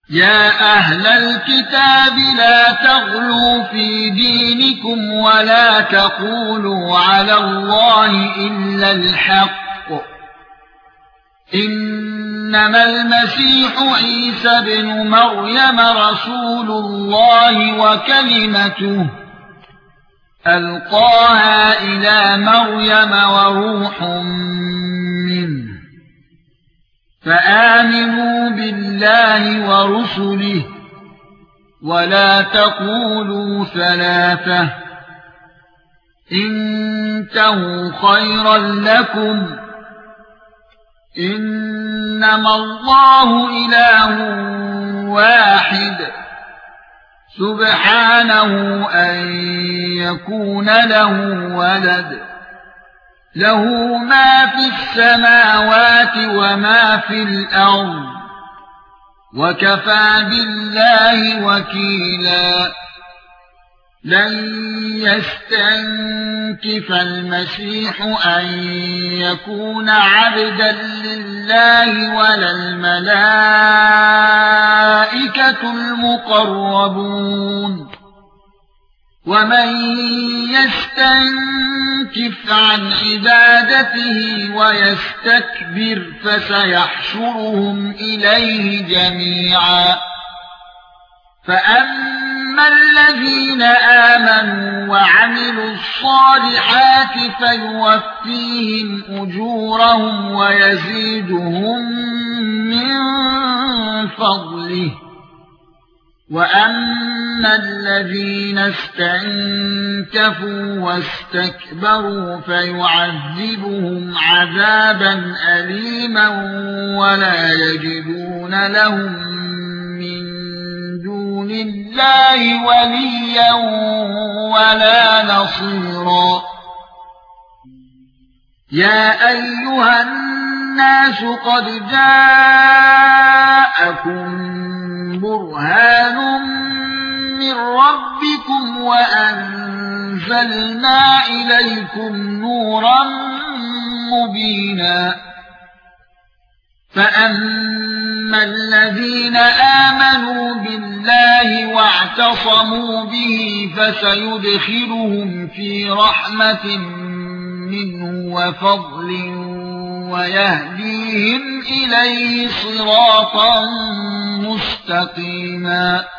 يا أهل الكتاب لا تغلوا في دينكم ولا تقولوا على الله إلا الحق إنما المسيح عيسى ابن مريم رسول الله وكلمته ألقاها إلى مريم وروح منه فآمنوا بالله ورسله ولا تقولوا ثلاثة انتهوا خيرا لكم إنما الله إله واحد سبحانه أن يكون له ولد له ما في السماوات وما في الأرض وكفى بالله وكيلا لن يستنكف المسيح أن يكون عبدا لله ولا الملائكة المقربون ومن يستنكف عن عبادته ويستكبر فسيحشرهم إليه جميعا فأما الذين آمنوا وعملوا الصالحات فيوفيهم أجورهم ويزيدهم من فضله وأما الذين استنكفوا واستكبروا فيعذبهم عذابا أليما ولا يجدون لهم من دون الله وليا ولا نصيرا يا أيها الناس قد جاءكم برهان من ربكم وأنزلنا إليكم نورا مبينا فأما الذين آمنوا بالله واعتصموا به فسيدخلهم في رحمة منه وفضل ويهديهم إليه صراطا مستقيما